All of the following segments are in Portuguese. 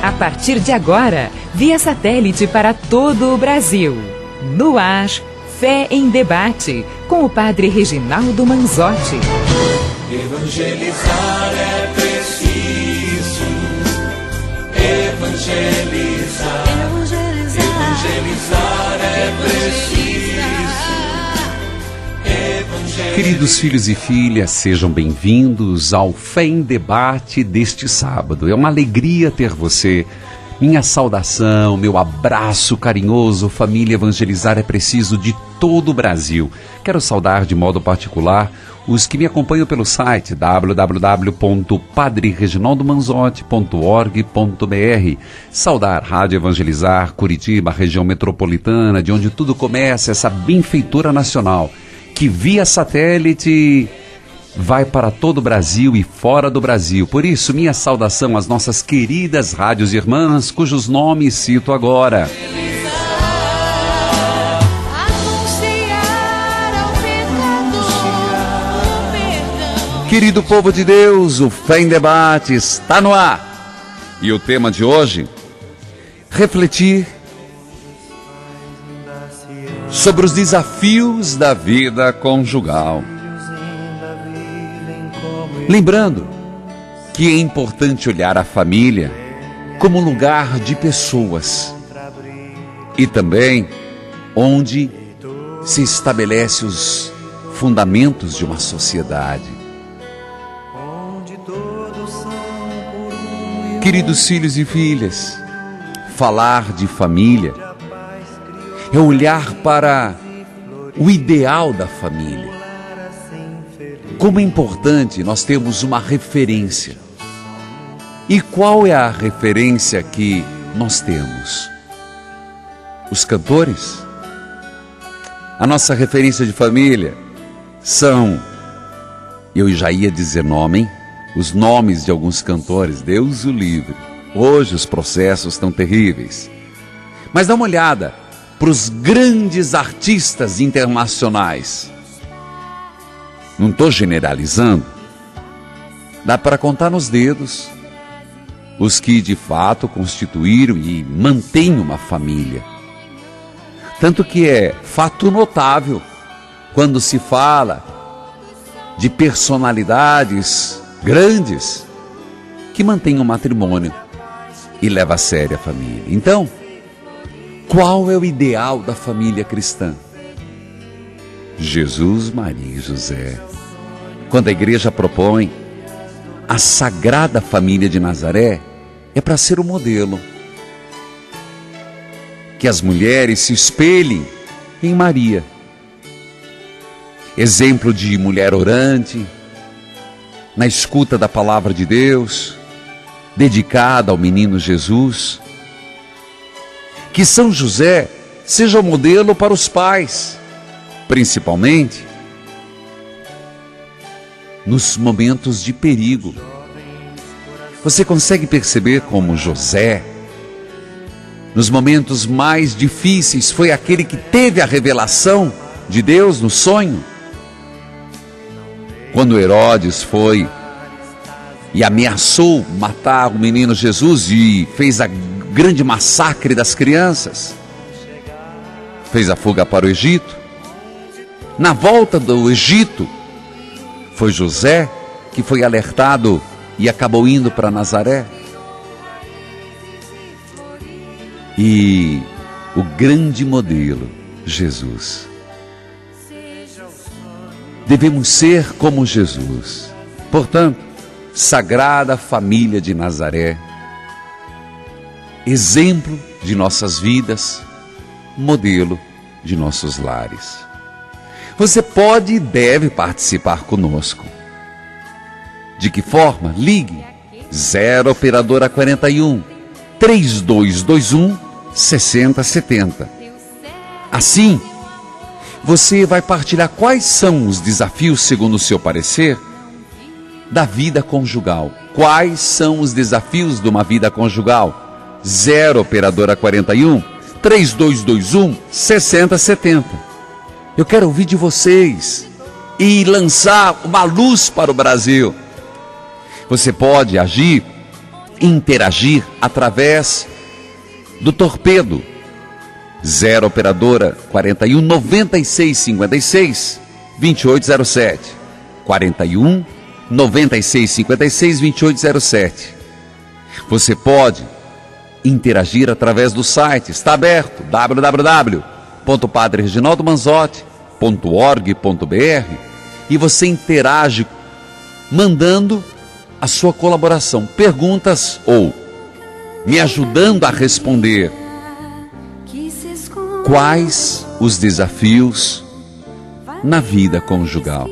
A partir de agora, via satélite para todo o Brasil. No ar, Fé em Debate, com o Padre Reginaldo Manzotti. Evangelizar é preciso. Evangelizar. Evangelizar é preciso. Queridos filhos e filhas, sejam bem-vindos ao Fé em Debate deste sábado. É uma alegria ter você. Minha saudação, meu abraço carinhoso, família Evangelizar é preciso de todo o Brasil. Quero saudar de modo particular os que me acompanham pelo site www.padrereginaldomanzotti.org.br. Saudar Rádio Evangelizar, Curitiba, região metropolitana, de onde tudo começa, essa benfeitora nacional, que via satélite vai para todo o Brasil e fora do Brasil. Por isso, minha saudação às nossas queridas rádios irmãs, cujos nomes cito agora. Querido povo de Deus, o Fé em Debate está no ar. E o tema de hoje, refletir sobre os desafios da vida conjugal. Lembrando que é importante olhar a família como lugar de pessoas e também onde se estabelece os fundamentos de uma sociedade. Queridos filhos e filhas, falar de família é olhar para o ideal da família. Como é importante nós termos uma referência. E qual é a referência que nós temos? Os cantores? A nossa referência de família são, eu já ia dizer nome, hein? Os nomes de alguns cantores, Deus o livre. Hoje os processos estão terríveis. Mas dá uma olhada para os grandes artistas internacionais. Não estou generalizando. Dá para contar nos dedos os que de fato constituíram e mantêm uma família. Tanto que é fato notável quando se fala de personalidades grandes que mantêm um matrimônio e levam a sério a família. Então, qual é o ideal da família cristã? Jesus, Maria e José. Quando a igreja propõe a Sagrada Família de Nazaré, é para ser o modelo. Que as mulheres se espelhem em Maria. Exemplo de mulher orante, na escuta da palavra de Deus, dedicada ao menino Jesus. Que São José seja o modelo para os pais, principalmente nos momentos de perigo. Você consegue perceber como José, nos momentos mais difíceis, foi aquele que teve a revelação de Deus no sonho? Quando Herodes foi e ameaçou matar o menino Jesus e fez a grande massacre das crianças, fez a fuga para o Egito. Na volta do Egito, foi José que foi alertado e acabou indo para Nazaré. E o grande modelo, Jesus. Devemos ser como Jesus. Portanto, Sagrada Família de Nazaré, exemplo de nossas vidas, modelo de nossos lares. Você pode e deve participar conosco. De que forma? Ligue 0 operadora 41 3221 6070. Assim, você vai partilhar quais são os desafios, segundo o seu parecer, da vida conjugal. Quais são os desafios de uma vida conjugal? 0 operadora 41 3221 6070. Eu quero ouvir de vocês e lançar uma luz para o Brasil. Você pode agir interagir através do torpedo 0 operadora 41 96 56 2807 41 96 56 2807. Você pode interagir através do site, está aberto, www.padrereginaldomanzotti.org.br, e você interage mandando a sua colaboração, perguntas ou me ajudando a responder. Quais os desafios na vida conjugal?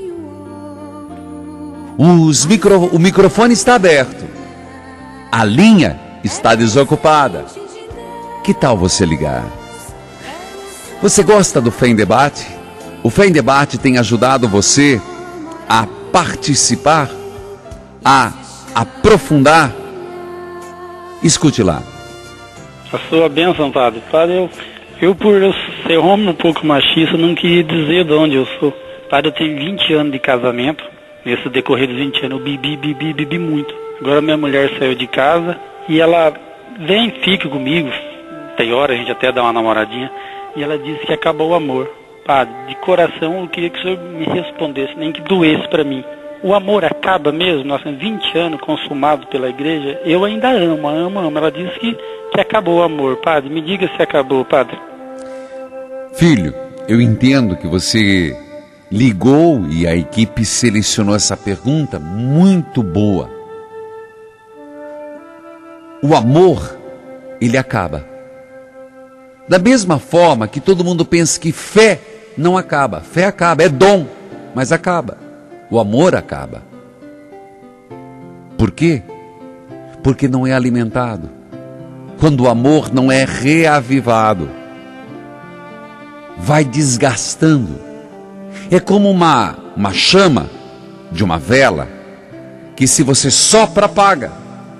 O microfone está aberto, a linha está desocupada. Que tal você ligar? Você gosta do Fé em Debate? O Fé em Debate tem ajudado você a participar, a aprofundar. Escute lá. A sua bênção, padre. Padre, eu por ser homem um pouco machista, não queria dizer de onde eu sou. Padre, eu tenho 20 anos de casamento. Nesse decorrer dos 20 anos, eu bebi muito. Agora minha mulher saiu de casa e ela vem, fica comigo. Tem hora, a gente até dá uma namoradinha. E ela disse que acabou o amor. Padre, de coração, eu queria que o senhor me respondesse, nem que doesse para mim. O amor acaba mesmo? Nós temos 20 anos consumado pela igreja. Eu ainda amo. Ela disse que acabou o amor. Padre, me diga se acabou, padre. Filho, eu entendo que você ligou e a equipe selecionou essa pergunta muito boa. O amor, ele acaba. Da mesma forma que todo mundo pensa que fé não acaba. Fé acaba, é dom, mas acaba. O amor acaba. Por quê? Porque não é alimentado. Quando o amor não é reavivado, vai desgastando. É como uma chama de uma vela que, se você sopra, apaga.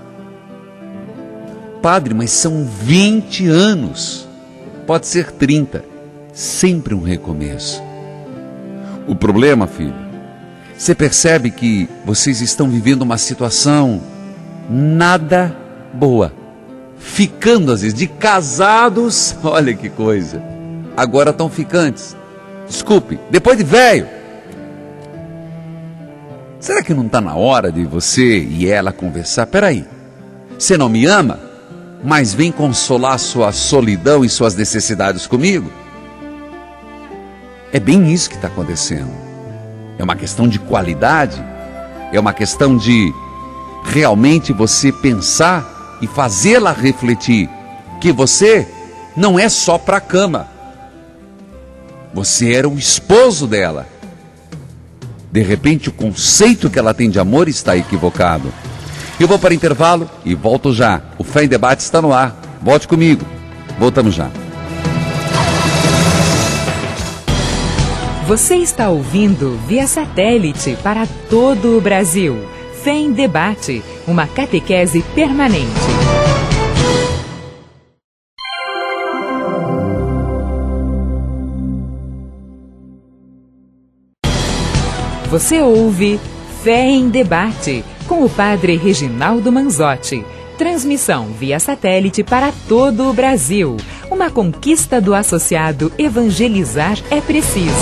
Padre, mas são 20 anos. Pode ser 30. Sempre um recomeço. O problema, filho, você percebe que vocês estão vivendo uma situação nada boa. Ficando, às vezes, de casados, olha que coisa. Agora estão ficantes. Desculpe, depois de velho. Será que não está na hora de você e ela conversar? Peraí, você não me ama, mas vem consolar sua solidão e suas necessidades comigo? É bem isso que está acontecendo. É uma questão de qualidade, é uma questão de realmente você pensar e fazê-la refletir que você não é só para a cama. Você era o esposo dela. De repente, o conceito que ela tem de amor está equivocado. Eu vou para intervalo e volto já. O Fé em Debate está no ar. Volte comigo. Voltamos já. Você está ouvindo via satélite para todo o Brasil. Fé em Debate, uma catequese permanente. Você ouve Fé em Debate, com o Padre Reginaldo Manzotti. Transmissão via satélite para todo o Brasil. Uma conquista do associado Evangelizar é Preciso.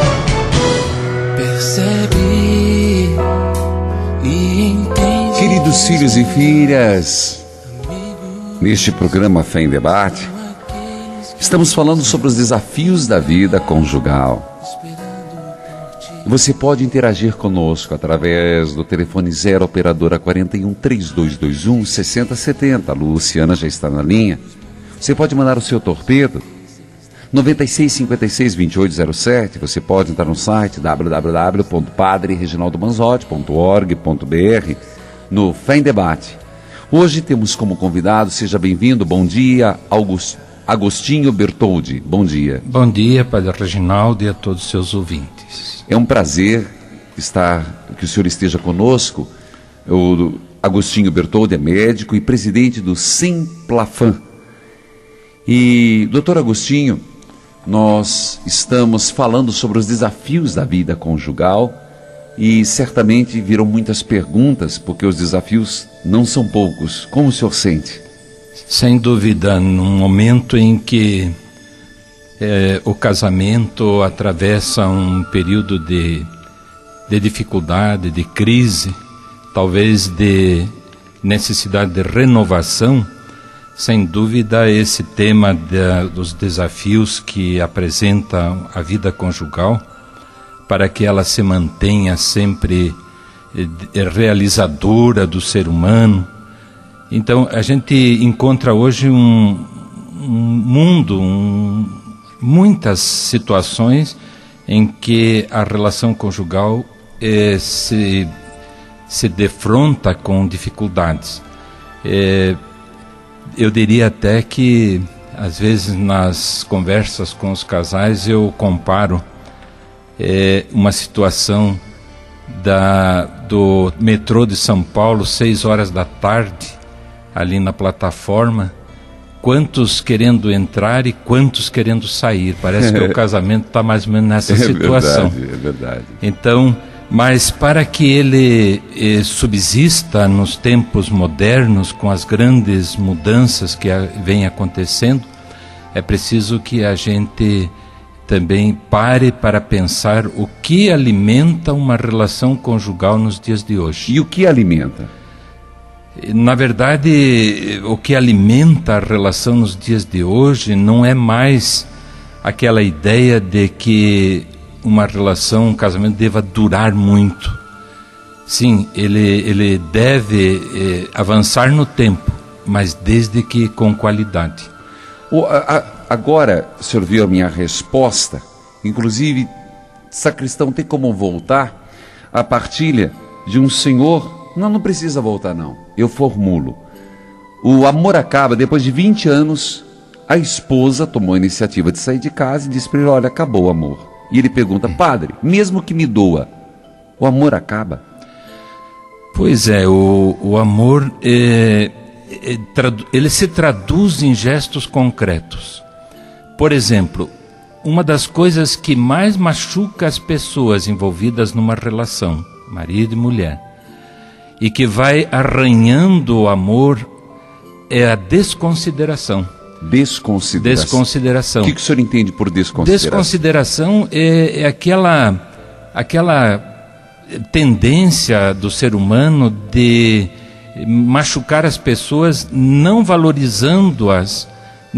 Percebe e entende. Queridos filhos e filhas, neste programa Fé em Debate, estamos falando sobre os desafios da vida conjugal. Você pode interagir conosco através do telefone 0 operadora 41 3221 6070. A Luciana já está na linha. Você pode mandar o seu torpedo 96 56 2807. Você pode entrar no site www.padrereginaldomanzotti.org.br, no Fé em Debate. Hoje temos como convidado, seja bem-vindo, bom dia, Agostinho Bertoldi. Bom dia. Bom dia, Padre Reginaldo, e a todos os seus ouvintes. É um prazer que o senhor esteja conosco. O Agostinho Bertoldi é médico e presidente do Simplafan. E, doutor Agostinho, nós estamos falando sobre os desafios da vida conjugal e certamente virão muitas perguntas, porque os desafios não são poucos. Como o senhor sente? Sem dúvida, num momento em que o casamento atravessa um período de dificuldade, de crise, talvez de necessidade de renovação, sem dúvida esse tema dos desafios que apresenta a vida conjugal, para que ela se mantenha sempre realizadora do ser humano. Então a gente encontra hoje um mundo, muitas situações em que a relação conjugal se defronta com dificuldades. Eu diria até que, às vezes, nas conversas com os casais, eu comparo uma situação do metrô de São Paulo, 6 horas da tarde, ali na plataforma, quantos querendo entrar e quantos querendo sair. Parece que o casamento está mais ou menos nessa situação. É verdade. Então, mas para que ele subsista nos tempos modernos, com as grandes mudanças que vêm acontecendo, é preciso que a gente também pare para pensar o que alimenta uma relação conjugal nos dias de hoje. E o que alimenta? Na verdade, o que alimenta a relação nos dias de hoje não é mais aquela ideia de que uma relação, um casamento deva durar muito. Sim, ele deve avançar no tempo, mas desde que com qualidade. Agora, o senhor viu a minha resposta, inclusive, sacristão, tem como voltar a partilha de um senhor? Não precisa voltar não, eu formulo. O amor acaba depois de 20 anos, a esposa tomou a iniciativa de sair de casa e disse para ele: olha, acabou o amor. E ele pergunta: padre, mesmo que me doa, o amor acaba? Pois é, o amor ele se traduz em gestos concretos. Por exemplo, uma das coisas que mais machuca as pessoas envolvidas numa relação, marido e mulher, e que vai arranhando o amor, é a desconsideração. Desconsideração. O que o senhor entende por desconsideração? Desconsideração é aquela tendência do ser humano de machucar as pessoas, não valorizando as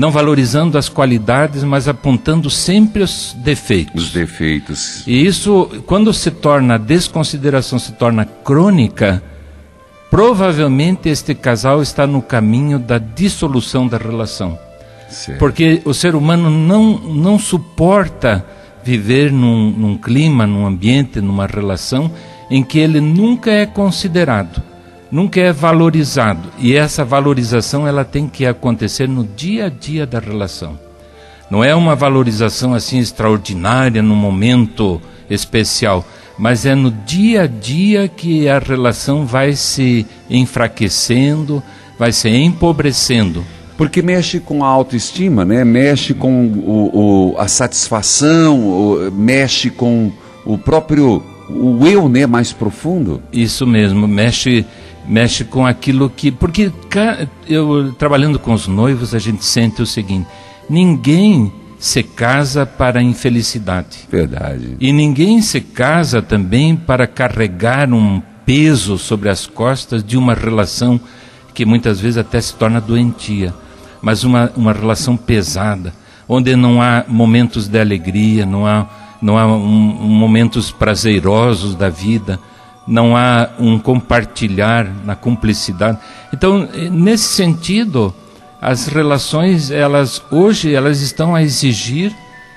qualidades, mas apontando sempre os defeitos. E isso, quando a desconsideração se torna crônica, provavelmente este casal está no caminho da dissolução da relação. Certo. Porque o ser humano não suporta viver num clima, num ambiente, numa relação em que ele nunca é considerado, nunca é valorizado. E essa valorização ela tem que acontecer no dia a dia da relação. Não é uma valorização assim extraordinária, num momento especial, mas é no dia a dia que a relação vai se enfraquecendo, vai se empobrecendo. Porque mexe com a autoestima, né? Mexe com a satisfação, mexe com o próprio eu, né? Mais profundo. Isso mesmo, mexe com aquilo que... Porque eu trabalhando com os noivos, a gente sente o seguinte: ninguém se casa para a infelicidade. Verdade. E ninguém se casa também para carregar um peso sobre as costas de uma relação que muitas vezes até se torna doentia. Mas uma relação pesada, onde não há momentos de alegria, não há momentos prazerosos da vida, não há um compartilhar na cumplicidade. Então, nesse sentido, as relações, hoje elas estão a exigir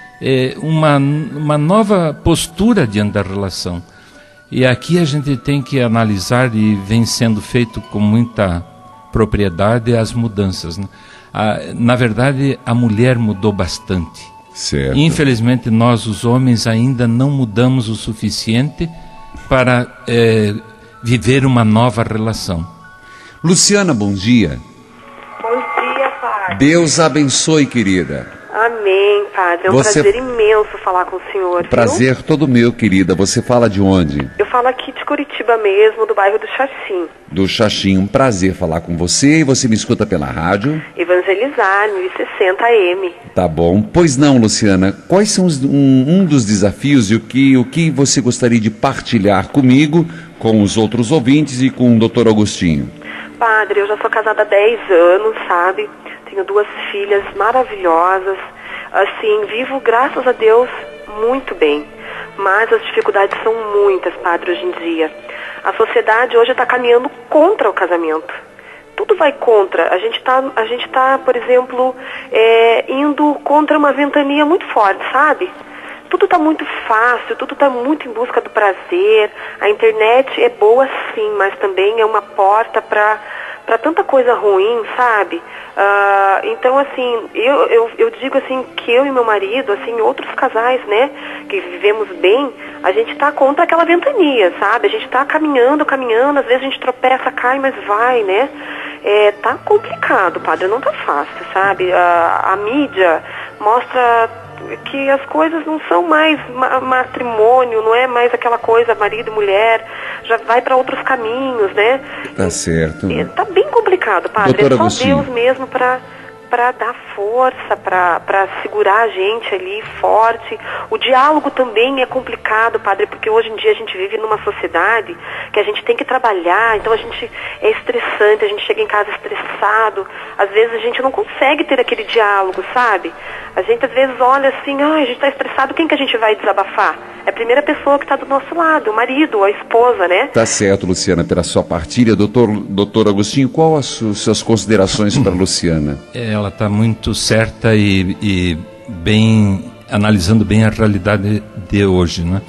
uma nova postura diante da relação. E aqui a gente tem que analisar, e vem sendo feito com muita propriedade, as mudanças, né? Na verdade, a mulher mudou bastante. Certo. Infelizmente, nós, os homens, ainda não mudamos o suficiente para viver uma nova relação. Luciana, bom dia. Bom dia, Padre. Deus abençoe, querida. Amém, padre. É um prazer imenso falar com o senhor. Prazer viu? Todo meu, querida. Você fala de onde? Eu falo aqui de Curitiba mesmo, do bairro do Xaxim. Do Xaxim. Um prazer falar com você. E você me escuta pela rádio? Evangelizar, 1060 AM. Tá bom. Pois não, Luciana. Quais são um dos desafios e o que você gostaria de partilhar comigo, com os outros ouvintes e com o Dr. Agostinho? Padre, eu já sou casada há 10 anos, sabe? Tenho 2 filhas maravilhosas. Assim, vivo, graças a Deus, muito bem. Mas as dificuldades são muitas, padre, hoje em dia. A sociedade hoje está caminhando contra o casamento. Tudo vai contra. A gente tá, por exemplo, indo contra uma ventania muito forte, sabe? Tudo está muito fácil, tudo está muito em busca do prazer. A internet é boa sim, mas também é uma porta para tanta coisa ruim, sabe? Então, assim, eu digo assim que eu e meu marido, assim, outros casais, né, que vivemos bem, a gente está contra aquela ventania, sabe? A gente está caminhando, às vezes a gente tropeça, cai, mas vai, né? Tá complicado, padre, não tá fácil, sabe? A mídia mostra que as coisas não são mais matrimônio, não é mais aquela coisa marido e mulher, já vai para outros caminhos, né? Tá certo. Tá bem complicado, padre. Doutor É só Agostinho. Deus mesmo para dar força, para segurar a gente ali forte. O diálogo também é complicado, padre, porque hoje em dia a gente vive numa sociedade que a gente tem que trabalhar, então a gente é estressante, a gente chega em casa estressado, às vezes a gente não consegue ter aquele diálogo, sabe? A gente às vezes olha assim, a gente está estressado, quem que a gente vai desabafar? É a primeira pessoa que está do nosso lado, o marido, a esposa, né? Tá certo, Luciana, pela sua partilha. Doutor Agostinho, qual as suas considerações para a Luciana? Ela está muito certa e bem, analisando bem a realidade de hoje, né?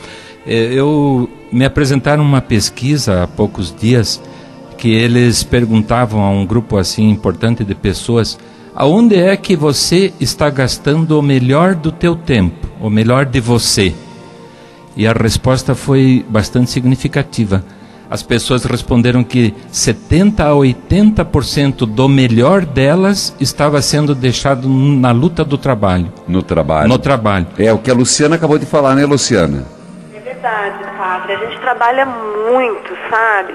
Me apresentaram uma pesquisa há poucos dias que eles perguntavam a um grupo assim importante de pessoas: aonde é que você está gastando o melhor do teu tempo, o melhor de você? E a resposta foi bastante significativa. As pessoas responderam que 70% a 80% do melhor delas estava sendo deixado na luta do trabalho. No trabalho. No trabalho. É o que a Luciana acabou de falar, né, Luciana? É verdade, padre. A gente trabalha muito, sabe?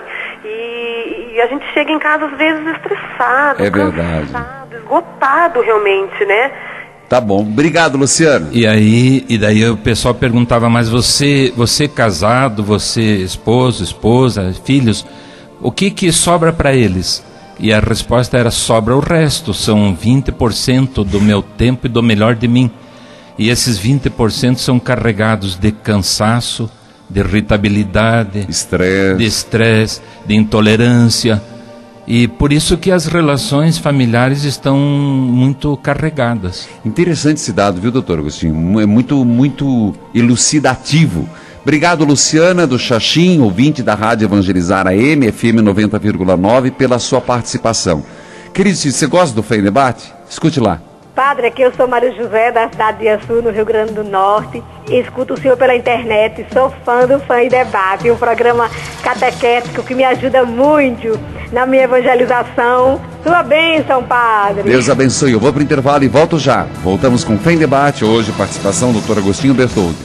E a gente chega em casa às vezes estressado, é verdade, cansado, esgotado realmente, né? Tá bom, obrigado, Luciano. E daí o pessoal perguntava: mas você casado, você esposo, esposa, filhos, o que sobra para eles? E a resposta era: sobra o resto, são 20% do meu tempo e do melhor de mim. E esses 20% são carregados de cansaço, de irritabilidade, de estresse, de intolerância. E por isso que as relações familiares estão muito carregadas. Interessante esse dado, viu, doutor Agostinho? É muito elucidativo. Obrigado, Luciana, do Xaxim, ouvinte da Rádio Evangelizar AM, FM 90,9, pela sua participação. Querido, você gosta do Fé em Debate? Escute lá. Padre, aqui eu sou Mário José, da cidade de Açu, no Rio Grande do Norte. Escuto o senhor pela internet, sou fã do Fã em Debate, um programa catequético que me ajuda muito na minha evangelização. Sua bênção, padre. Deus abençoe. Eu vou para o intervalo e volto já. Voltamos com Fé em Debate, hoje participação do Dr. Agostinho Bertoldi.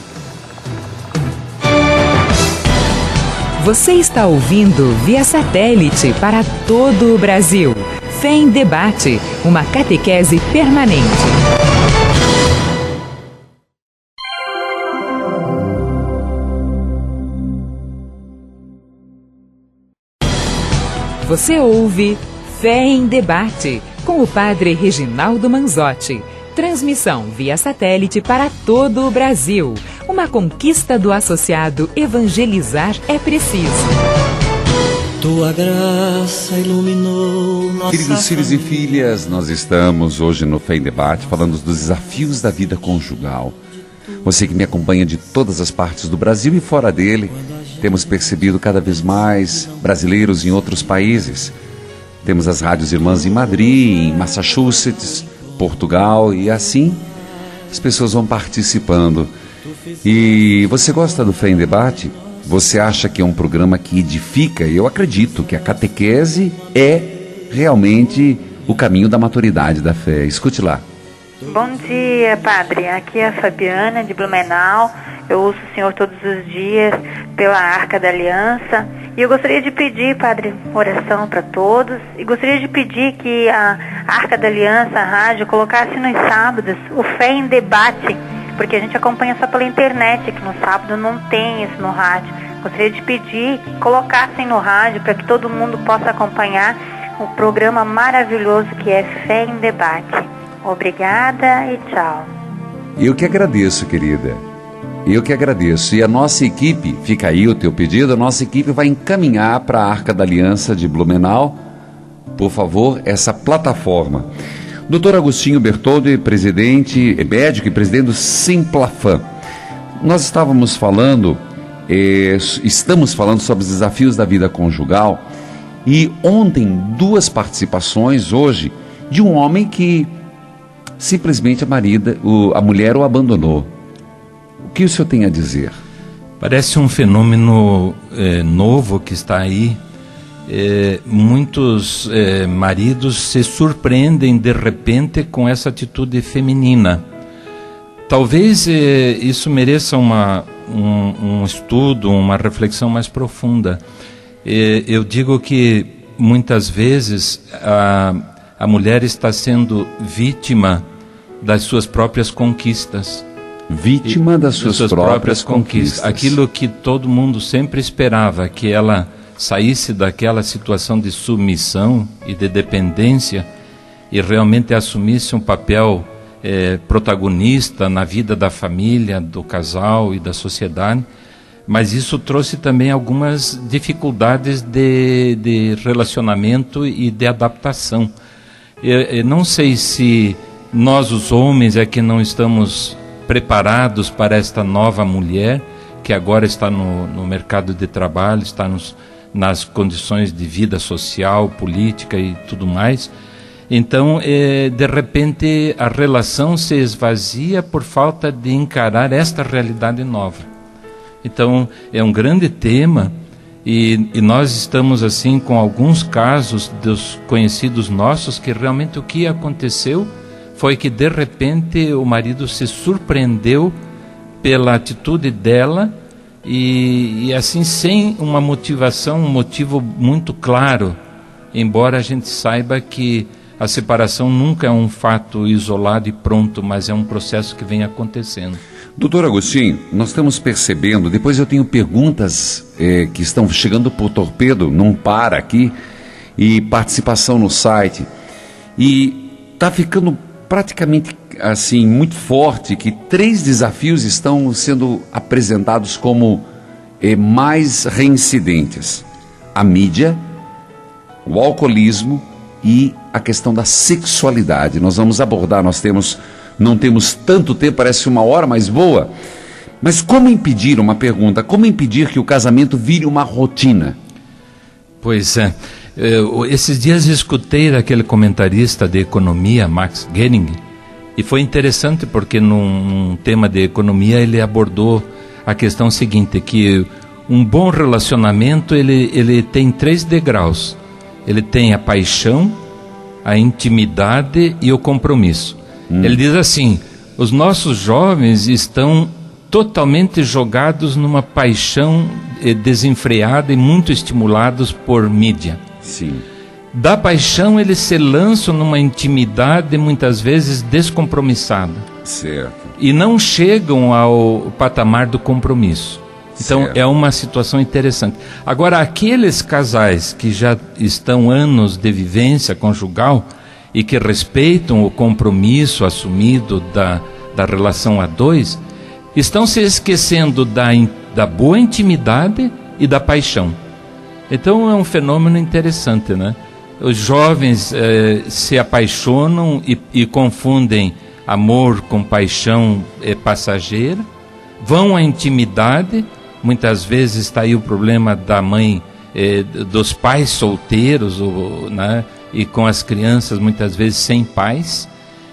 Você está ouvindo via satélite para todo o Brasil. Fé em Debate, uma catequese permanente. Você ouve Fé em Debate, com o padre Reginaldo Manzotti. Transmissão via satélite para todo o Brasil. Uma conquista do associado Evangelizar é Preciso. Tua graça iluminou nossa... Queridos filhos e filhas, nós estamos hoje no Fé em Debate falando dos desafios da vida conjugal. Você que me acompanha de todas as partes do Brasil e fora dele, temos percebido cada vez mais brasileiros em outros países. Temos as rádios irmãs em Madrid, em Massachusetts, Portugal, e assim as pessoas vão participando. E você gosta do Fé em Debate? Você acha que é um programa que edifica? Eu acredito que a catequese é realmente o caminho da maturidade da fé. Escute lá. Bom dia, padre. Aqui é a Fabiana, de Blumenau. Eu ouço o senhor todos os dias pela Arca da Aliança. E eu gostaria de pedir, padre, oração para todos. E gostaria de pedir que a Arca da Aliança, a rádio, colocasse nos sábados o Fé em Debate, porque a gente acompanha só pela internet, que no sábado não tem isso no rádio. Gostaria de pedir que colocassem no rádio para que todo mundo possa acompanhar o programa maravilhoso que é Fé em Debate. Obrigada e tchau. Eu que agradeço, querida. Eu que agradeço. E a nossa equipe, fica aí o teu pedido, a nossa equipe vai encaminhar para a Arca da Aliança de Blumenau, por favor, essa plataforma. Dr. Agostinho Bertoldi, presidente, médico e presidente do Simplafan. Nós estamos falando sobre os desafios da vida conjugal, e ontem 2 participações, hoje, de um homem que simplesmente a mulher o abandonou. O que o senhor tem a dizer? Parece um fenômeno novo que está aí. Muitos maridos se surpreendem de repente com essa atitude feminina. Talvez isso mereça um estudo, uma reflexão mais profunda. Eu digo que muitas vezes a mulher está sendo vítima das suas próprias conquistas. Vítima das suas próprias conquistas. Aquilo que todo mundo sempre esperava, que ela saísse daquela situação de submissão e de dependência e realmente assumisse um papel protagonista na vida da família, do casal e da sociedade. Mas isso trouxe também algumas dificuldades de relacionamento e de adaptação. Eu não sei se nós, os homens, é que não estamos preparados para esta nova mulher, que agora está no mercado de trabalho, está nas condições de vida social, política e tudo mais. Então, de repente, a relação se esvazia por falta de encarar esta realidade nova. Então, é um grande tema e nós estamos assim com alguns casos dos conhecidos nossos que realmente o que aconteceu foi que de repente o marido se surpreendeu pela atitude dela e assim sem uma motivação, um motivo muito claro, embora a gente saiba que a separação nunca é um fato isolado e pronto, mas é um processo que vem acontecendo. Doutor Agostinho, nós estamos percebendo, depois eu tenho perguntas que estão chegando por torpedo, não para aqui, e participação no site, e está ficando praticamente assim, muito forte, que 3 desafios estão sendo apresentados como mais reincidentes: a mídia, o alcoolismo e a questão da sexualidade. Nós vamos abordar, não temos tanto tempo, parece 1 hora, mas boa. Mas como impedir, uma pergunta, como impedir que o casamento vire uma rotina? Pois é, esses dias escutei daquele comentarista de economia, Max Gehring, e foi interessante porque num tema de economia ele abordou a questão seguinte, que um bom relacionamento ele tem 3 degraus. Ele tem a paixão, a intimidade e o compromisso. Ele diz assim: os nossos jovens estão totalmente jogados numa paixão desenfreada e muito estimulados por mídia. Sim. Da paixão eles se lançam numa intimidade muitas vezes descompromissada. Certo. E não chegam ao patamar do compromisso. Então é uma situação interessante. Agora, aqueles casais que já estão anos de vivência conjugal e que respeitam o compromisso assumido da relação a 2, estão se esquecendo da boa intimidade e da paixão. Então é um fenômeno interessante, né? Os jovens se apaixonam e confundem amor com paixão passageira, vão à intimidade. Muitas vezes está aí o problema da mãe, dos pais solteiros, né, e com as crianças muitas vezes sem pais,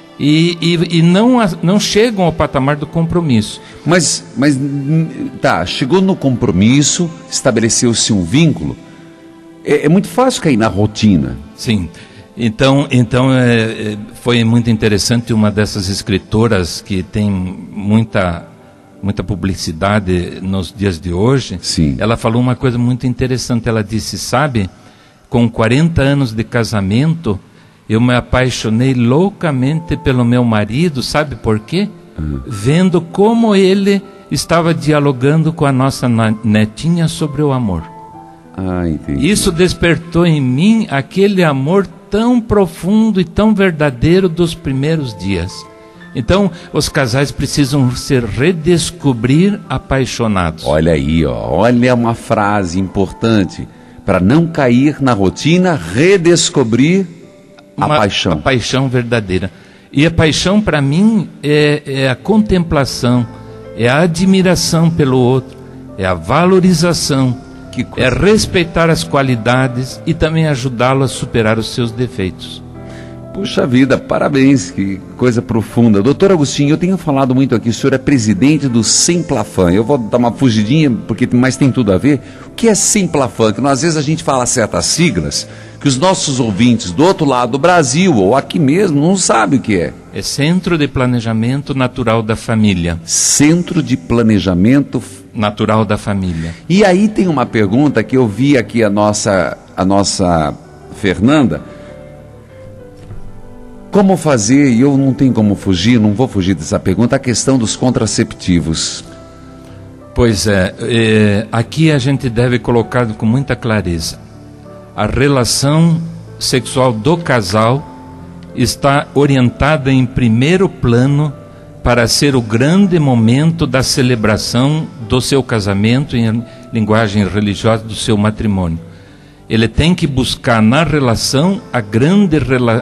e não chegam ao patamar do compromisso. Mas tá, chegou no compromisso, estabeleceu-se um vínculo, é muito fácil cair na rotina. Sim, Então foi muito interessante. Uma dessas escritoras que tem muita publicidade nos dias de hoje, Sim. Ela falou uma coisa muito interessante. Ela disse, sabe, com 40 anos de casamento, eu me apaixonei loucamente pelo meu marido, sabe por quê? Vendo como ele estava dialogando com a nossa netinha sobre o amor. Entendi. Isso despertou em mim aquele amor tão profundo e tão verdadeiro dos primeiros dias. Então, os casais precisam se redescobrir apaixonados. Olha aí, olha uma frase importante. Para não cair na rotina, redescobrir a paixão. A paixão verdadeira. E a paixão, para mim, é a contemplação, é a admiração pelo outro, é a valorização, é respeitar as qualidades e também ajudá-lo a superar os seus defeitos. Puxa vida, parabéns, que coisa profunda. Doutor Agostinho, eu tenho falado muito aqui, o senhor é presidente do Semplafan. Eu vou dar uma fugidinha, mas tem tudo a ver. O que é Semplafan? Que às vezes a gente fala certas siglas, que os nossos ouvintes do outro lado do Brasil, ou aqui mesmo, não sabem o que é. É Centro de Planejamento Natural da Família. Centro de Planejamento Natural da Família. E aí tem uma pergunta que eu vi aqui a nossa Fernanda. Como fazer, e eu não tenho como fugir, não vou fugir dessa pergunta, a questão dos contraceptivos. Pois aqui a gente deve colocar com muita clareza. A relação sexual do casal está orientada em primeiro plano para ser o grande momento da celebração do seu casamento, em linguagem religiosa, do seu matrimônio. Ele tem que buscar na relação a grande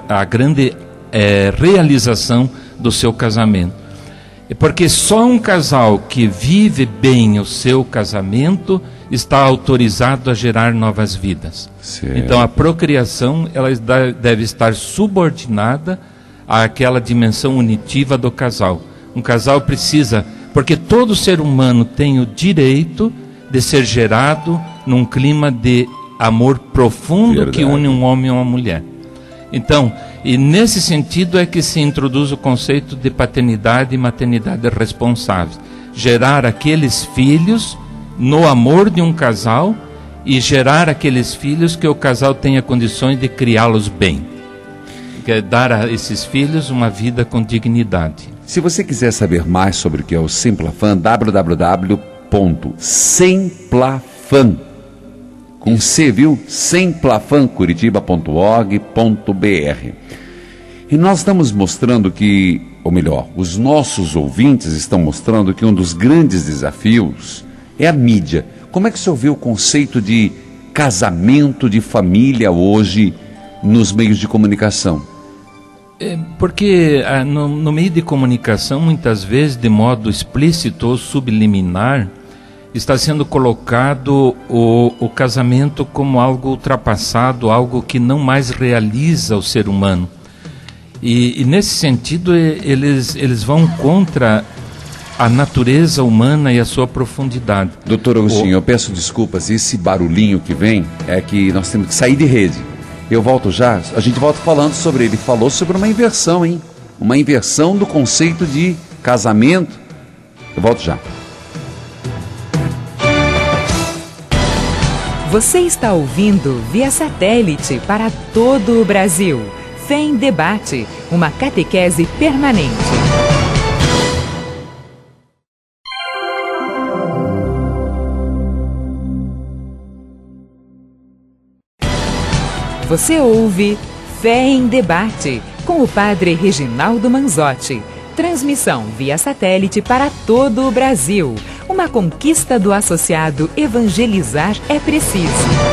realização do seu casamento. Porque só um casal que vive bem o seu casamento está autorizado a gerar novas vidas. Certo. Então a procriação ela deve estar subordinada àquela dimensão unitiva do casal. Um casal precisa, porque todo ser humano tem o direito de ser gerado num clima de amor profundo. Verdade. Que une um homem e uma mulher. Então, e nesse sentido é que se introduz o conceito de paternidade e maternidade responsáveis. Gerar aqueles filhos no amor de um casal e gerar aqueles filhos que o casal tenha condições de criá-los bem. Quer dar a esses filhos uma vida com dignidade. Se você quiser saber mais sobre o que é o Semplafan, www.semplafan, com C, viu? semplafancuritiba.org.br. E nós estamos mostrando que, ou melhor, os nossos ouvintes estão mostrando que um dos grandes desafios é a mídia. Como é que o senhor vê o conceito de casamento, de família hoje nos meios de comunicação? Porque no meio de comunicação, muitas vezes, de modo explícito ou subliminar, está sendo colocado o casamento como algo ultrapassado, algo que não mais realiza o ser humano. E nesse sentido, eles vão contra a natureza humana e a sua profundidade. Doutor Agostinho, eu peço desculpas, esse barulhinho que vem é que nós temos que sair de rede. Eu volto já, a gente volta falando sobre ele. Falou sobre uma inversão, hein? Uma inversão do conceito de casamento. Eu volto já. Você está ouvindo via satélite para todo o Brasil. Fé em Debate, uma catequese permanente. Você ouve Fé em Debate, com o padre Reginaldo Manzotti. Transmissão via satélite para todo o Brasil. Uma conquista do associado Evangelizar é Preciso.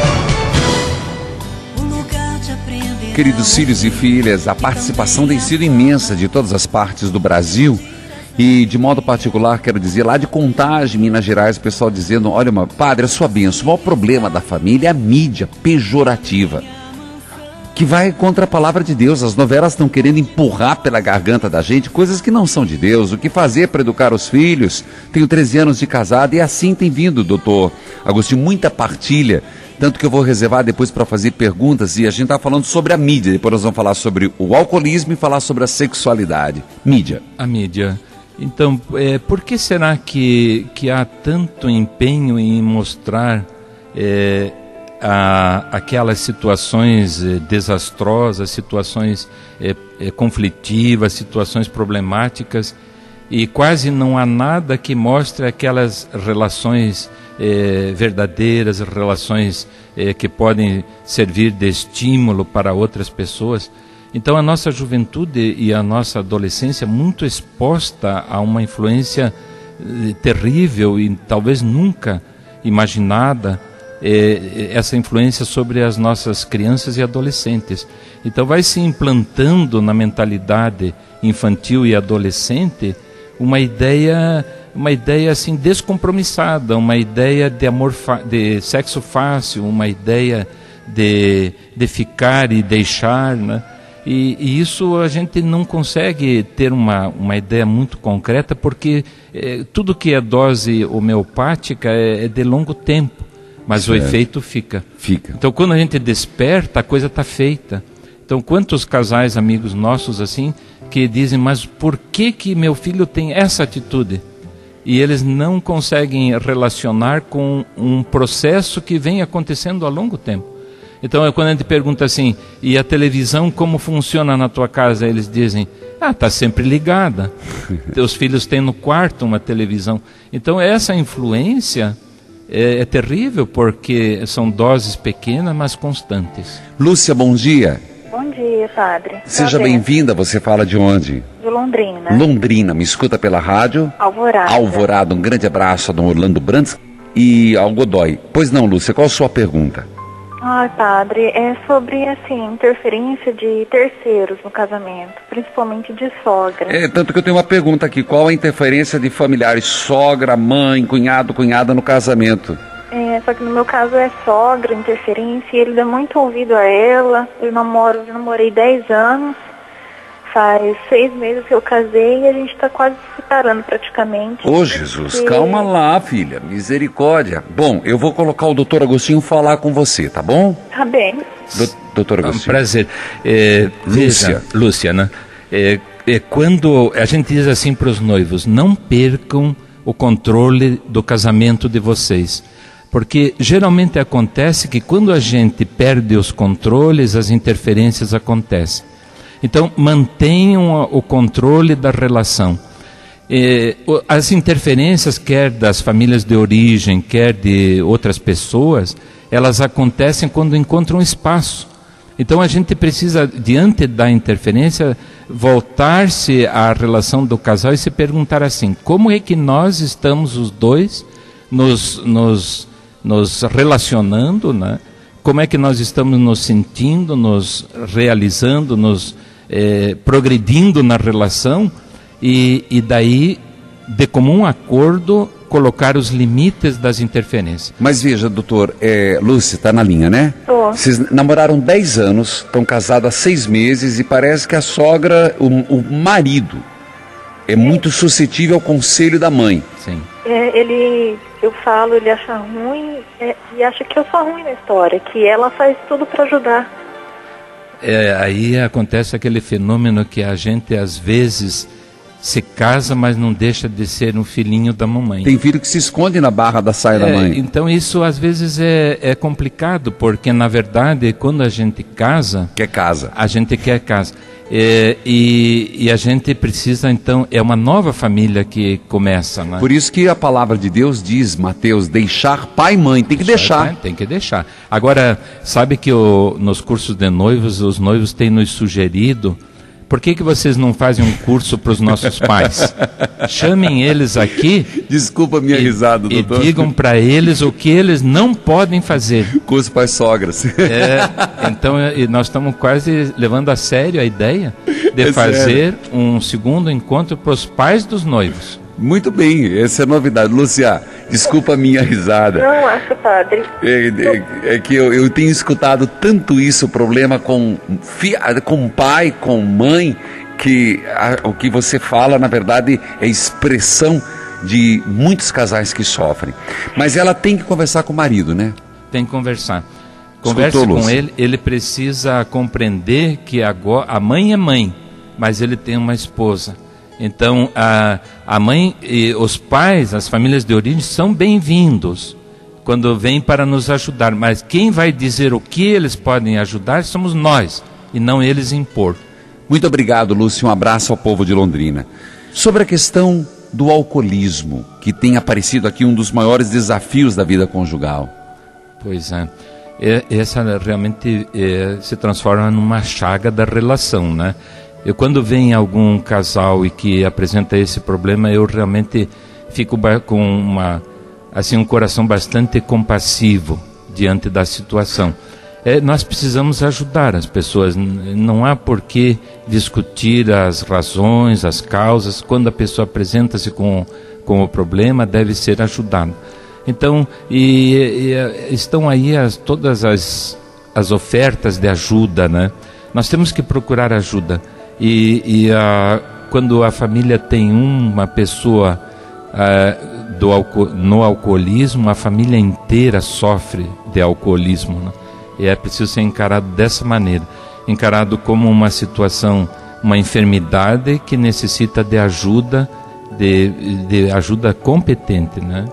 Queridos filhos e filhas, a participação tem sido imensa de todas as partes do Brasil. E de modo particular, quero dizer, lá de Contagem, Minas Gerais, o pessoal dizendo: olha, padre, a sua bênção, o maior problema da família é a mídia pejorativa, que vai contra a palavra de Deus. As novelas estão querendo empurrar pela garganta da gente coisas que não são de Deus. O que fazer para educar os filhos? Tenho 13 anos de casado e assim tem vindo, doutor Agostinho, muita partilha tanto que eu vou reservar depois para fazer perguntas, e a gente está falando sobre a mídia, depois nós vamos falar sobre o alcoolismo e falar sobre a sexualidade. Mídia. A mídia. Então, por que será que há tanto empenho em mostrar aquelas situações desastrosas, situações conflitivas, situações problemáticas, e quase não há nada que mostre aquelas relações verdadeiras, relações que podem servir de estímulo para outras pessoas? Então a nossa juventude e a nossa adolescência muito exposta a uma influência terrível e talvez nunca imaginada, essa influência sobre as nossas crianças e adolescentes. Então vai se implantando na mentalidade infantil e adolescente uma ideia assim descompromissada, uma ideia de amor, de sexo fácil, uma ideia de ficar e deixar, né? E isso a gente não consegue ter uma ideia muito concreta, porque tudo que é dose homeopática é de longo tempo, mas o efeito fica. Então quando a gente desperta, a coisa está feita. Então quantos casais, amigos nossos assim, que dizem, mas por que meu filho tem essa atitude? E eles não conseguem relacionar com um processo que vem acontecendo há longo tempo. Então, quando a gente pergunta assim, e a televisão como funciona na tua casa? Eles dizem, está sempre ligada. Teus filhos têm no quarto uma televisão. Então, essa influência é terrível, porque são doses pequenas, mas constantes. Lúcia, bom dia. Bom dia, padre. Seja bem-vinda, você fala de onde? De Londrina. Londrina, me escuta pela rádio? Alvorada. Alvorada, um grande abraço a Dom Orlando Brandes e ao Godoy. Pois não, Lúcia, qual a sua pergunta? Ai, padre, é sobre, assim, interferência de terceiros no casamento, principalmente de sogra. Tanto que eu tenho uma pergunta aqui, qual a interferência de familiares, sogra, mãe, cunhado, cunhada no casamento? Só que no meu caso é sogra, interferência, e ele dá muito ouvido a ela. Eu namorei 10 anos, faz 6 meses que eu casei e a gente está quase se separando praticamente. Ô Jesus, calma lá, filha, misericórdia. Bom, eu vou colocar o doutor Agostinho falar com você, tá bom? Tá bem. Doutor Agostinho. Um prazer. Lúcia, né? Quando a gente diz assim para os noivos, não percam o controle do casamento de vocês. Porque geralmente acontece que quando a gente perde os controles, as interferências acontecem. Então, mantenham o controle da relação. As interferências, quer das famílias de origem, quer de outras pessoas, elas acontecem quando encontram espaço. Então, a gente precisa, diante da interferência, voltar-se à relação do casal e se perguntar assim, como é que nós estamos os dois nos relacionando, né? Como é que nós estamos nos sentindo, nos realizando, nos progredindo na relação, e daí, de comum acordo, colocar os limites das interferências. Mas veja, doutor, Lúcia, está na linha, né? Tô. Vocês namoraram 10 anos, estão casados há 6 meses, e parece que a sogra, o marido, é muito suscetível ao conselho da mãe. Sim. Ele acha ruim, e acha que eu sou ruim na história, que ela faz tudo para ajudar. Aí acontece aquele fenômeno que a gente às vezes se casa, mas não deixa de ser um filhinho da mamãe. Tem filho que se esconde na barra da saia da mãe. Então isso às vezes é complicado, porque na verdade quando a gente casa... Quer casa. A gente quer casa. E a gente precisa, então, é uma nova família que começa, né? Por isso que a palavra de Deus diz, Mateus, deixar pai e mãe, tem que deixar. Tem que deixar. Agora, sabe que nos cursos de noivos, os noivos têm nos sugerido, por que vocês não fazem um curso para os nossos pais? Chamem eles aqui. Desculpa a minha risada, doutor. E digam para eles o que eles não podem fazer. Curso para as sogras. Então, nós estamos quase levando a sério a ideia de fazer um segundo encontro para os pais dos noivos. Muito bem, essa é a novidade. Lúcia, desculpa a minha risada. Não, acho, padre. É que eu tenho escutado tanto isso, problema com pai, com mãe, que o que você fala, na verdade, é expressão de muitos casais que sofrem. Mas ela tem que conversar com o marido, né? Tem que conversar. Converse com ele, ele precisa compreender que agora a mãe é mãe, mas ele tem uma esposa. Então, a mãe e os pais, as famílias de origem, são bem-vindos quando vêm para nos ajudar. Mas quem vai dizer o que eles podem ajudar somos nós, e não eles impor. Muito obrigado, Lúcio. Um abraço ao povo de Londrina. Sobre a questão do alcoolismo, que tem aparecido aqui um dos maiores desafios da vida conjugal. Pois é. Essa realmente se transforma numa chaga da relação, né? Quando vem algum casal e que apresenta esse problema, eu realmente fico com um coração bastante compassivo diante da situação. Nós precisamos ajudar as pessoas, não há por que discutir as razões, as causas. Quando a pessoa apresenta-se com o problema, deve ser ajudado. Então, estão aí todas as ofertas de ajuda, né? Nós temos que procurar ajuda. Quando a família tem uma pessoa no alcoolismo, a família inteira sofre de alcoolismo, né? E é preciso ser encarado dessa maneira, encarado como uma situação, uma enfermidade que necessita de ajuda, de ajuda competente, né?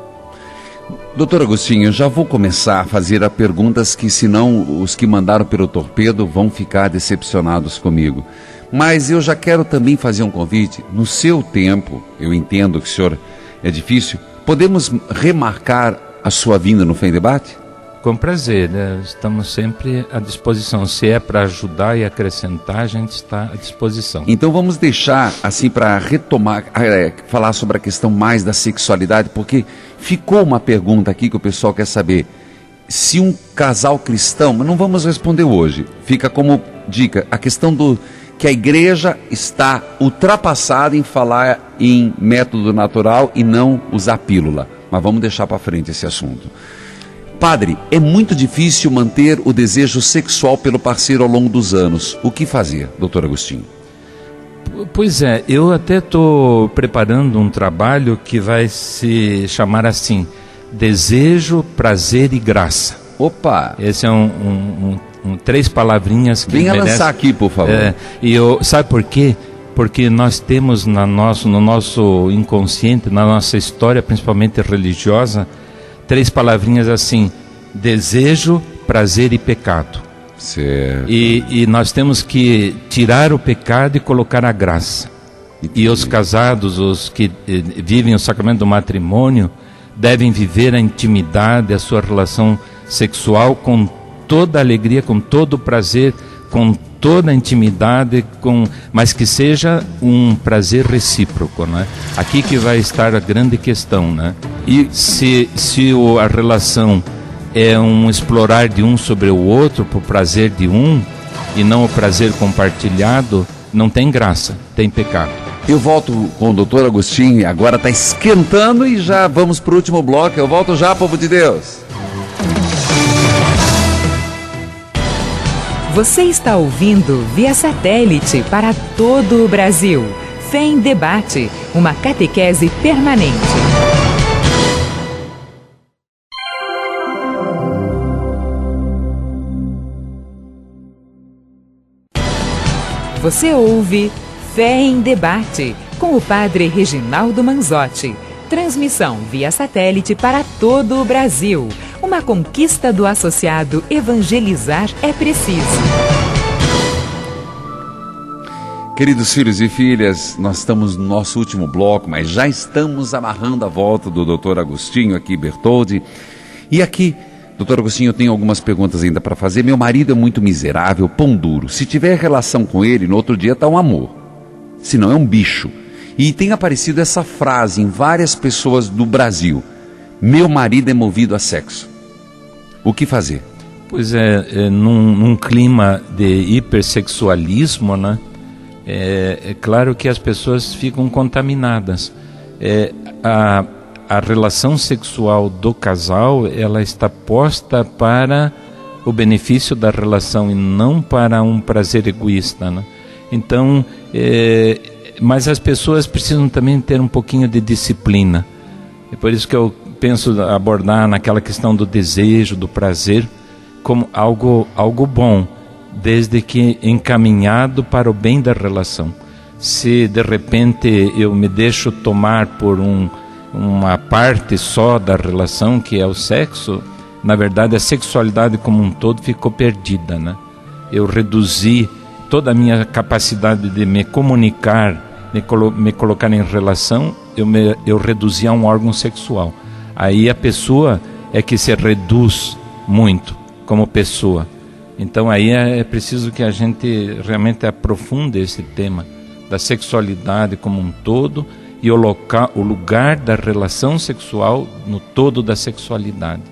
Doutor Agostinho, eu já vou começar a fazer as perguntas que, senão, os que mandaram pelo torpedo vão ficar decepcionados comigo. Mas eu já quero também fazer um convite. No seu tempo, eu entendo que o senhor é difícil, podemos remarcar a sua vinda no Fé em Debate? Com prazer, né? Estamos sempre à disposição. Se é para ajudar e acrescentar, a gente está à disposição. Então vamos deixar, assim, para retomar, falar sobre a questão mais da sexualidade, porque ficou uma pergunta aqui que o pessoal quer saber. Se um casal cristão, mas não vamos responder hoje, fica como dica, a questão que a igreja está ultrapassada em falar em método natural e não usar pílula. Mas vamos deixar para frente esse assunto. Padre, é muito difícil manter o desejo sexual pelo parceiro ao longo dos anos. O que fazer, doutor Agostinho? Pois é, eu até estou preparando um trabalho que vai se chamar assim, Desejo, Prazer e Graça. Opa! Esse é três palavrinhas que venha lançar aqui, por favor. Sabe por quê? Porque nós temos no nosso inconsciente, na nossa história, principalmente religiosa, três palavrinhas assim: desejo, prazer e pecado. Certo. E nós temos que tirar o pecado e colocar a graça. E os casados, os que vivem o sacramento do matrimônio, devem viver a intimidade, a sua relação sexual com toda a alegria, com todo o prazer, com toda a intimidade, mas que seja um prazer recíproco, né? Aqui que vai estar a grande questão, né? E se a relação é um explorar de um sobre o outro, por prazer de um, e não o prazer compartilhado, não tem graça, tem pecado. Eu volto com o doutor Agostinho, agora está esquentando e já vamos para o último bloco. Eu volto já, povo de Deus. Você está ouvindo via satélite para todo o Brasil. Fé em Debate, uma catequese permanente. Você ouve Fé em Debate, com o padre Reginaldo Manzotti. Transmissão via satélite para todo o Brasil. Uma conquista do associado Evangelizar é Preciso. Queridos filhos e filhas, nós estamos no nosso último bloco, mas já estamos amarrando a volta do doutor Agostinho aqui, Bertoldi. E aqui, doutor Agostinho, eu tenho algumas perguntas ainda para fazer. Meu marido é muito miserável, pão duro. Se tiver relação com ele, no outro dia está um amor. Se não, é um bicho. E tem aparecido essa frase em várias pessoas do Brasil: meu marido é movido a sexo. O que fazer? Pois num clima de hipersexualismo, né? É claro que as pessoas ficam contaminadas. A relação sexual do casal, ela está posta para o benefício da relação e não para um prazer egoísta, né? Então, mas as pessoas precisam também ter um pouquinho de disciplina. É por isso que eu penso abordar naquela questão do desejo, do prazer, como algo bom, desde que encaminhado para o bem da relação. Se de repente eu me deixo tomar por uma parte só da relação, que é o sexo, na verdade a sexualidade como um todo ficou perdida, né? Eu reduzi toda a minha capacidade de me comunicar, me colocar em relação, eu reduzi a um órgão sexual. Aí a pessoa é que se reduz muito como pessoa. Então aí é preciso que a gente realmente aprofunde esse tema da sexualidade como um todo e o lugar da relação sexual no todo da sexualidade.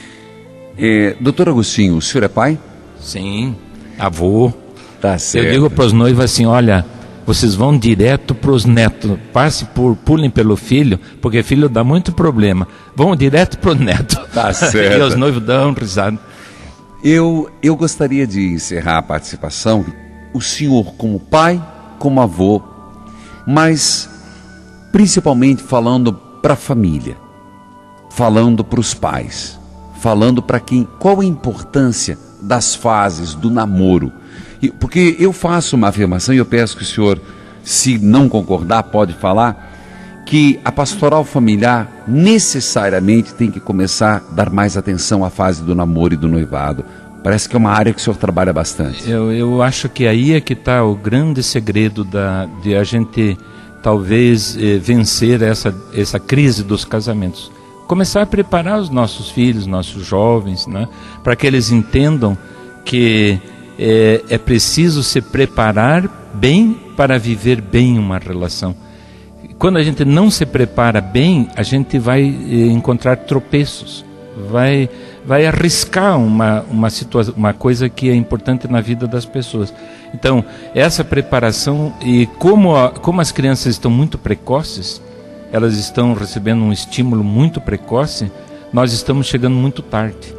Doutor Agostinho, o senhor é pai? Sim, avô. Tá certo. Eu digo para os noivos assim, olha, vocês vão direto para os netos, pulem pelo filho, porque filho dá muito problema. Vão direto para o neto. Tá certo. E os noivos dão risada. Eu gostaria de encerrar a participação, o senhor como pai, como avô, mas principalmente falando para a família, falando para os pais, falando para quem, qual a importância das fases do namoro. Porque eu faço uma afirmação e eu peço que o senhor, se não concordar, pode falar, que a pastoral familiar necessariamente tem que começar a dar mais atenção à fase do namoro e do noivado. Parece que é uma área que o senhor trabalha bastante. Eu acho que aí é que está o grande segredo de a gente talvez vencer essa crise dos casamentos. Começar a preparar os nossos filhos, nossos jovens, né, para que eles entendam que é preciso se preparar bem para viver bem uma relação. Quando a gente não se prepara bem, a gente vai encontrar tropeços, vai arriscar uma coisa que é importante na vida das pessoas. Então, essa preparação, e como as crianças estão muito precoces, elas estão recebendo um estímulo muito precoce, nós estamos chegando muito tarde.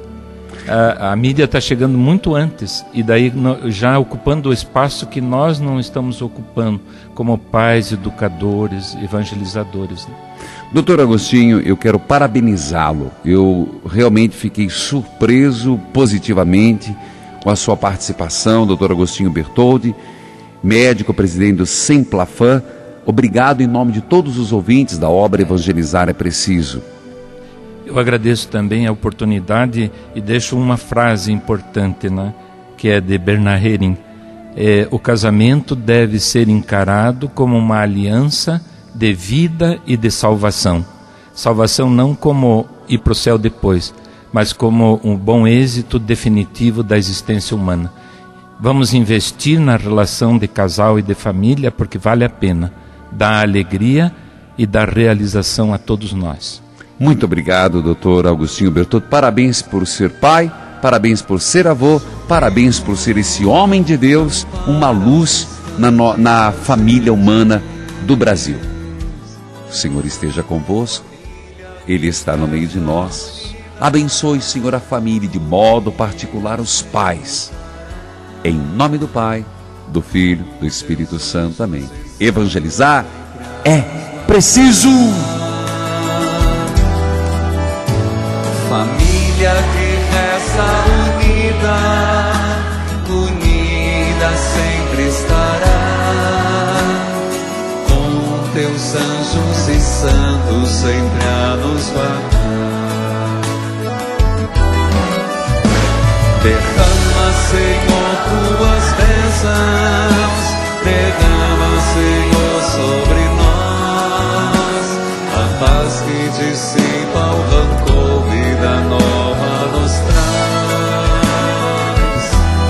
A mídia está chegando muito antes, e daí já ocupando o espaço que nós não estamos ocupando, como pais, educadores, evangelizadores. Doutor Agostinho, eu quero parabenizá-lo. Eu realmente fiquei surpreso positivamente com a sua participação, doutor Agostinho Bertoldi, médico, presidente do Semplafam. Obrigado em nome de todos os ouvintes da obra Evangelizar é Preciso. Eu agradeço também a oportunidade e deixo uma frase importante, né, que é de Bernard Häring. O casamento deve ser encarado como uma aliança de vida e de salvação. Salvação não como ir para o céu depois, mas como um bom êxito definitivo da existência humana. Vamos investir na relação de casal e de família porque vale a pena. Dá alegria e dá realização a todos nós. Muito obrigado, doutor Agostinho Bertoldi. Parabéns por ser pai, parabéns por ser avô, parabéns por ser esse homem de Deus, uma luz na família humana do Brasil. O Senhor esteja convosco, Ele está no meio de nós. Abençoe, Senhor, a família, de modo particular os pais. Em nome do Pai, do Filho, do Espírito Santo. Amém. Evangelizar é preciso! Família que reza unida sempre estará, com teus anjos e santos sempre a nos guardar. Derrama, Senhor, tuas bênçãos, derrama, Senhor, sobre nós a paz que dissipa o rancor, vida nova nos traz.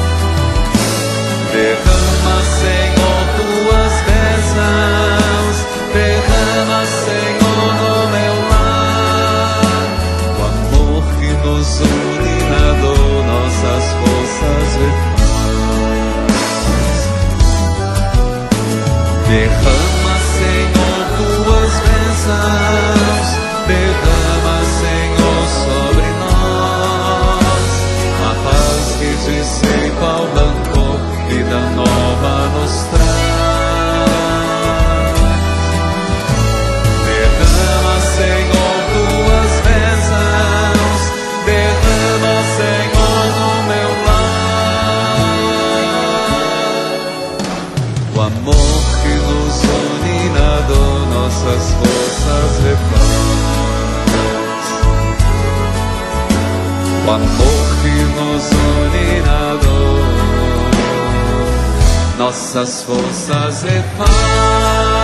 Derrama, Senhor, tuas bênçãos, derrama, Senhor, no meu lar, o amor que nos une na dor, nossas forças refaz. Derrama, Senhor, tuas bênçãos, derrama, Senhor, sobre nós a paz que dissipa o rancor, vida nova nos traz. Derrama, Senhor, tuas bênçãos, nossas forças refaz.